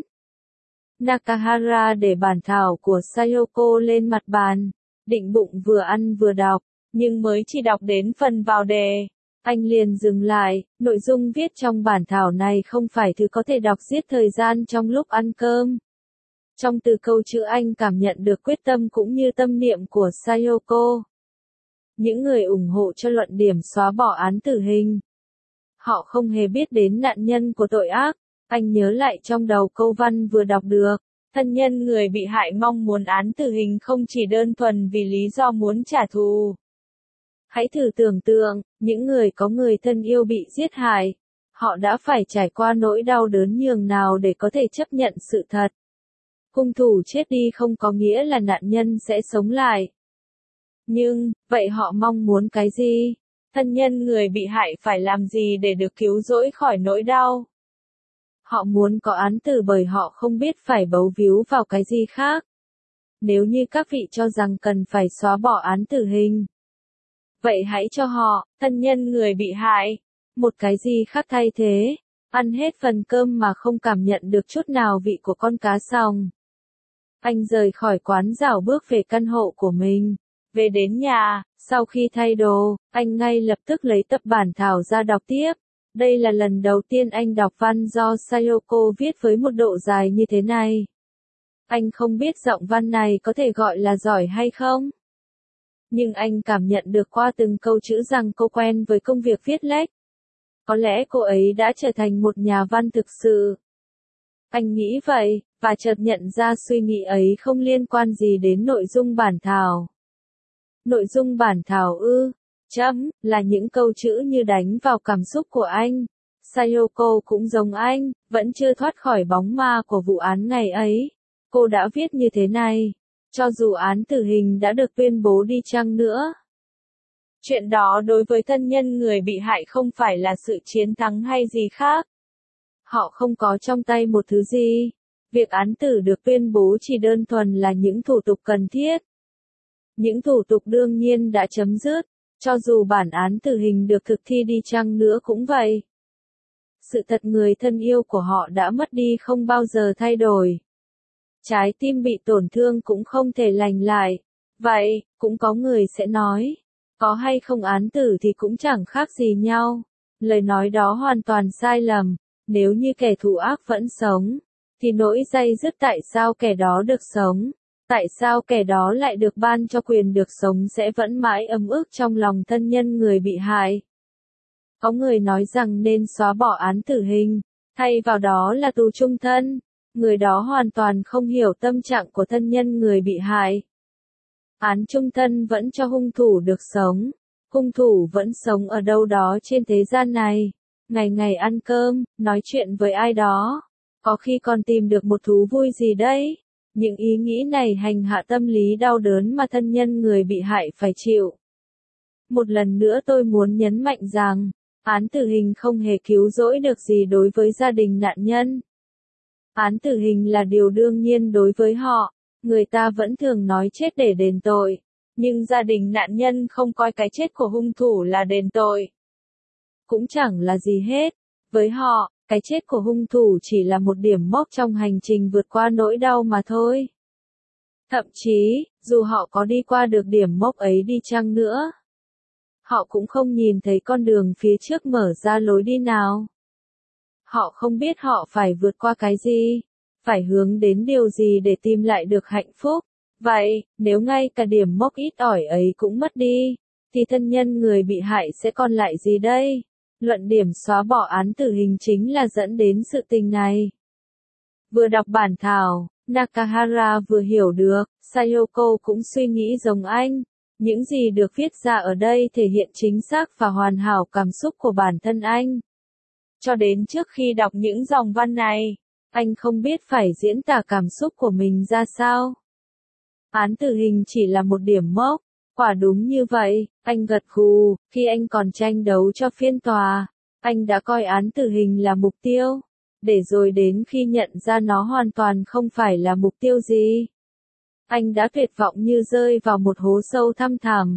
A: Nakahara để bản thảo của Sayoko lên mặt bàn, định bụng vừa ăn vừa đọc, nhưng mới chỉ đọc đến phần vào đề. Anh liền dừng lại, nội dung viết trong bản thảo này không phải thứ có thể đọc giết thời gian trong lúc ăn cơm. Trong từ câu chữ anh cảm nhận được quyết tâm cũng như tâm niệm của Sayoko. Những người ủng hộ cho luận điểm xóa bỏ án tử hình. Họ không hề biết đến nạn nhân của tội ác. Anh nhớ lại trong đầu câu văn vừa đọc được. Thân nhân người bị hại mong muốn án tử hình không chỉ đơn thuần vì lý do muốn trả thù. Hãy thử tưởng tượng, những người có người thân yêu bị giết hại. Họ đã phải trải qua nỗi đau đớn nhường nào để có thể chấp nhận sự thật. Hung thủ chết đi không có nghĩa là nạn nhân sẽ sống lại. Nhưng, vậy họ mong muốn cái gì? Thân nhân người bị hại phải làm gì để được cứu rỗi khỏi nỗi đau? Họ muốn có án tử bởi họ không biết phải bấu víu vào cái gì khác. Nếu như các vị cho rằng cần phải xóa bỏ án tử hình, vậy hãy cho họ, thân nhân người bị hại, một cái gì khác thay thế. Ăn hết phần cơm mà không cảm nhận được chút nào vị của con cá sòng. Anh rời khỏi quán rảo bước về căn hộ của mình. Về đến nhà, Sau khi thay đồ, anh ngay lập tức lấy tập bản thảo ra đọc tiếp. Đây là lần đầu tiên anh đọc văn do Sayoko viết với một độ dài như thế này. Anh không biết giọng văn này có thể gọi là giỏi hay không. Nhưng anh cảm nhận được qua từng câu chữ rằng cô quen với công việc viết lách. Có lẽ cô ấy đã trở thành một nhà văn thực sự. Anh nghĩ vậy, và chợt nhận ra suy nghĩ ấy không liên quan gì đến nội dung bản thảo. Nội dung bản thảo ư, chấm, là những câu chữ như đánh vào cảm xúc của anh. Sayoko cũng giống anh, vẫn chưa thoát khỏi bóng ma của vụ án ngày ấy. Cô đã viết như thế này, cho dù án tử hình đã được tuyên bố đi chăng nữa. Chuyện đó đối với thân nhân người bị hại không phải là sự chiến thắng hay gì khác. Họ không có trong tay một thứ gì. Việc án tử được tuyên bố chỉ đơn thuần là những thủ tục cần thiết. Những thủ tục đương nhiên đã chấm dứt, cho dù bản án tử hình được thực thi đi chăng nữa cũng vậy. Sự thật người thân yêu của họ đã mất đi không bao giờ thay đổi. Trái tim bị tổn thương cũng không thể lành lại. Vậy, cũng có người sẽ nói, có hay không án tử thì cũng chẳng khác gì nhau. Lời nói đó hoàn toàn sai lầm. Nếu như kẻ thù ác vẫn sống, thì nỗi day dứt tại sao kẻ đó được sống, tại sao kẻ đó lại được ban cho quyền được sống sẽ vẫn mãi ấm ức trong lòng thân nhân người bị hại. Có người nói rằng nên xóa bỏ án tử hình, thay vào đó là tù chung thân. Người đó hoàn toàn không hiểu tâm trạng của thân nhân người bị hại. Án chung thân vẫn cho hung thủ được sống, hung thủ vẫn sống ở đâu đó trên thế gian này. Ngày ngày ăn cơm, nói chuyện với ai đó, có khi còn tìm được một thú vui gì đấy. Những ý nghĩ này hành hạ tâm lý đau đớn mà thân nhân người bị hại phải chịu. Một lần nữa tôi muốn nhấn mạnh rằng, án tử hình không hề cứu rỗi được gì đối với gia đình nạn nhân. Án tử hình là điều đương nhiên đối với họ, người ta vẫn thường nói chết để đền tội, nhưng gia đình nạn nhân không coi cái chết của hung thủ là đền tội. Cũng chẳng là gì hết. Với họ, cái chết của hung thủ chỉ là một điểm mốc trong hành trình vượt qua nỗi đau mà thôi. Thậm chí, dù họ có đi qua được điểm mốc ấy đi chăng nữa, họ cũng không nhìn thấy con đường phía trước mở ra lối đi nào. Họ không biết họ phải vượt qua cái gì, phải hướng đến điều gì để tìm lại được hạnh phúc. Vậy, nếu ngay cả điểm mốc ít ỏi ấy cũng mất đi, thì thân nhân người bị hại sẽ còn lại gì đây? Luận điểm xóa bỏ án tử hình chính là dẫn đến sự tình này. Vừa đọc bản thảo, Nakahara vừa hiểu được, Sayoko cũng suy nghĩ giống anh. Những gì được viết ra ở đây thể hiện chính xác và hoàn hảo cảm xúc của bản thân anh. Cho đến trước khi đọc những dòng văn này, anh không biết phải diễn tả cảm xúc của mình ra sao. Án tử hình chỉ là một điểm mốc. Quả đúng như vậy, anh gật gù, khi anh còn tranh đấu cho phiên tòa, anh đã coi án tử hình là mục tiêu, để rồi đến khi nhận ra nó hoàn toàn không phải là mục tiêu gì. Anh đã tuyệt vọng như rơi vào một hố sâu thăm thẳm.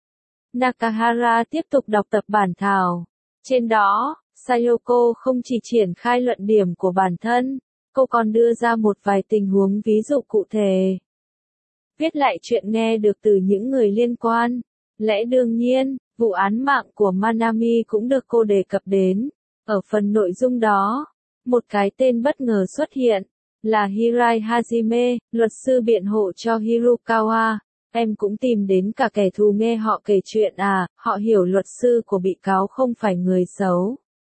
A: Nakahara tiếp tục đọc tập bản thảo. Trên đó, Sayoko không chỉ triển khai luận điểm của bản thân, cô còn đưa ra một vài tình huống ví dụ cụ thể. Viết lại chuyện nghe được từ những người liên quan. Lẽ đương nhiên, vụ án mạng của Manami cũng được cô đề cập đến. Ở phần nội dung đó, một cái tên bất ngờ xuất hiện, là Hirai Hajime, luật sư biện hộ cho Hirokawa. Em cũng tìm đến cả kẻ thù nghe họ kể chuyện à, họ hiểu luật sư của bị cáo không phải người xấu.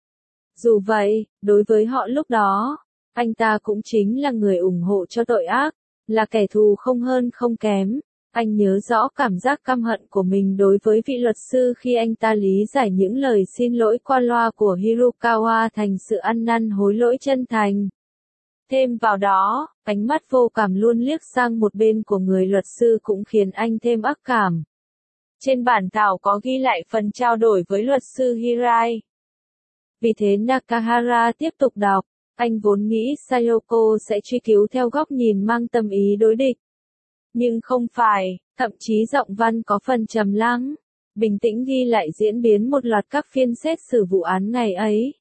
A: Dù vậy, đối với họ lúc đó, anh ta cũng chính là người ủng hộ cho tội ác, là kẻ thù không hơn không kém. Anh nhớ rõ cảm giác căm hận của mình đối với vị luật sư khi anh ta lý giải những lời xin lỗi qua loa của Hirokawa thành sự ăn năn hối lỗi chân thành. Thêm vào đó, ánh mắt vô cảm luôn liếc sang một bên của người luật sư cũng khiến anh thêm ác cảm. Trên bản thảo có ghi lại phần trao đổi với luật sư Hirai. Vì thế Nakahara tiếp tục đọc, anh vốn nghĩ Sayoko sẽ truy cứu theo góc nhìn mang tâm ý đối địch. Nhưng không phải, thậm chí giọng văn có phần trầm lắng, bình tĩnh ghi lại diễn biến một loạt các phiên xét xử vụ án ngày ấy.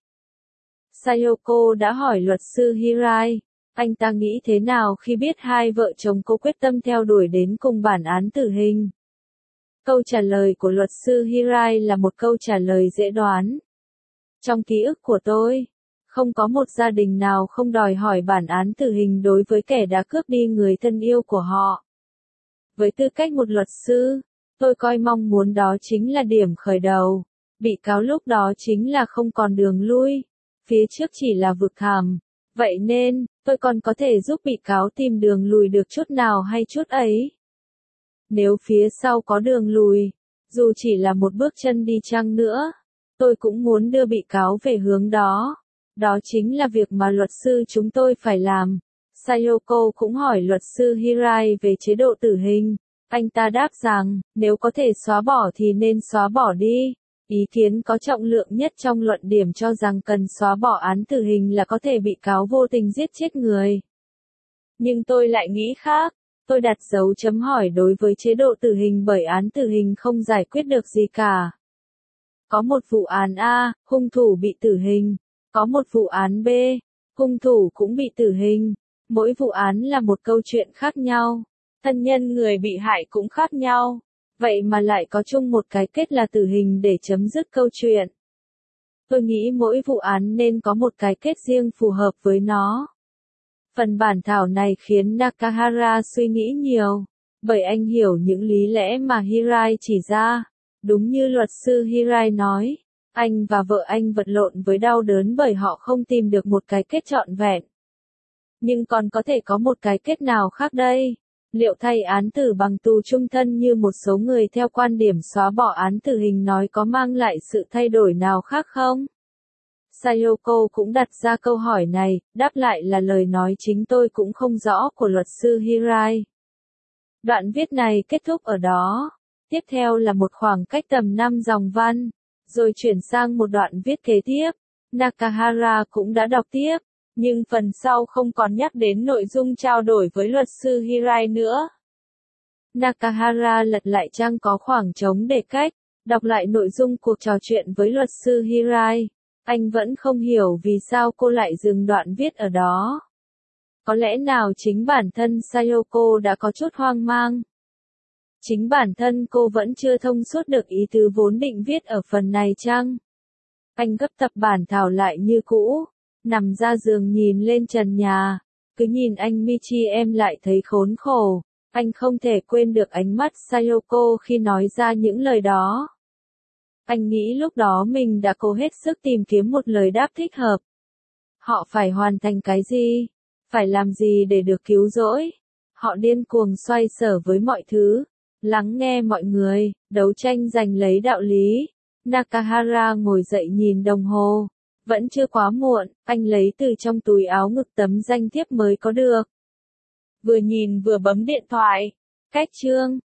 A: Sayoko đã hỏi luật sư Hirai, anh ta nghĩ thế nào khi biết hai vợ chồng cô quyết tâm theo đuổi đến cùng bản án tử hình. Câu trả lời của luật sư Hirai là một câu trả lời dễ đoán. Trong ký ức của tôi, không có một gia đình nào không đòi hỏi bản án tử hình đối với kẻ đã cướp đi người thân yêu của họ. Với tư cách một luật sư, tôi coi mong muốn đó chính là điểm khởi đầu. Bị cáo lúc đó chính là không còn đường lui, phía trước chỉ là vực thẳm. Vậy nên, tôi còn có thể giúp bị cáo tìm đường lùi được chút nào hay chút ấy. Nếu phía sau có đường lùi, dù chỉ là một bước chân đi chăng nữa, tôi cũng muốn đưa bị cáo về hướng đó. Đó chính là việc mà luật sư chúng tôi phải làm. Sayoko cũng hỏi luật sư Hirai về chế độ tử hình. Anh ta đáp rằng, nếu có thể xóa bỏ thì nên xóa bỏ đi. Ý kiến có trọng lượng nhất trong luận điểm cho rằng cần xóa bỏ án tử hình là có thể bị cáo vô tình giết chết người. Nhưng tôi lại nghĩ khác. Tôi đặt dấu chấm hỏi đối với chế độ tử hình bởi án tử hình không giải quyết được gì cả. Có một vụ án A, hung thủ bị tử hình. Có một vụ án B, hung thủ cũng bị tử hình. Mỗi vụ án là một câu chuyện khác nhau. Thân nhân người bị hại cũng khác nhau. Vậy mà lại có chung một cái kết là tử hình để chấm dứt câu chuyện. Tôi nghĩ mỗi vụ án nên có một cái kết riêng phù hợp với nó. Phần bản thảo này khiến Nakahara suy nghĩ nhiều, bởi anh hiểu những lý lẽ mà Hirai chỉ ra. Đúng như luật sư Hirai nói, anh và vợ anh vật lộn với đau đớn bởi họ không tìm được một cái kết trọn vẹn. Nhưng còn có thể có một cái kết nào khác đây? Liệu thay án tử bằng tù chung thân như một số người theo quan điểm xóa bỏ án tử hình nói có mang lại sự thay đổi nào khác không? Sayoko cũng đặt ra câu hỏi này, đáp lại là lời nói chính tôi cũng không rõ của luật sư Hirai. Đoạn viết này kết thúc ở đó. Tiếp theo là một khoảng cách tầm năm dòng văn, rồi chuyển sang một đoạn viết kế tiếp. Nakahara cũng đã đọc tiếp, nhưng phần sau không còn nhắc đến nội dung trao đổi với luật sư Hirai nữa. Nakahara lật lại trang có khoảng trống để cách, đọc lại nội dung cuộc trò chuyện với luật sư Hirai. Anh vẫn không hiểu vì sao cô lại dừng đoạn viết ở đó. Có lẽ nào chính bản thân Sayoko đã có chút hoang mang. Chính bản thân cô vẫn chưa thông suốt được ý tứ vốn định viết ở phần này chăng? Anh gấp tập bản thảo lại như cũ, nằm ra giường nhìn lên trần nhà, cứ nhìn anh Michi em lại thấy khốn khổ. Anh không thể quên được ánh mắt Sayoko khi nói ra những lời đó. Anh nghĩ lúc đó mình đã cố hết sức tìm kiếm một lời đáp thích hợp. Họ phải hoàn thành cái gì? Phải làm gì để được cứu rỗi? Họ điên cuồng xoay sở với mọi thứ, lắng nghe mọi người, đấu tranh giành lấy đạo lý. Nakahara ngồi dậy nhìn đồng hồ. Vẫn chưa quá muộn, anh lấy từ trong túi áo ngực tấm danh thiếp mới có được. Vừa nhìn vừa bấm điện thoại. Cách chương.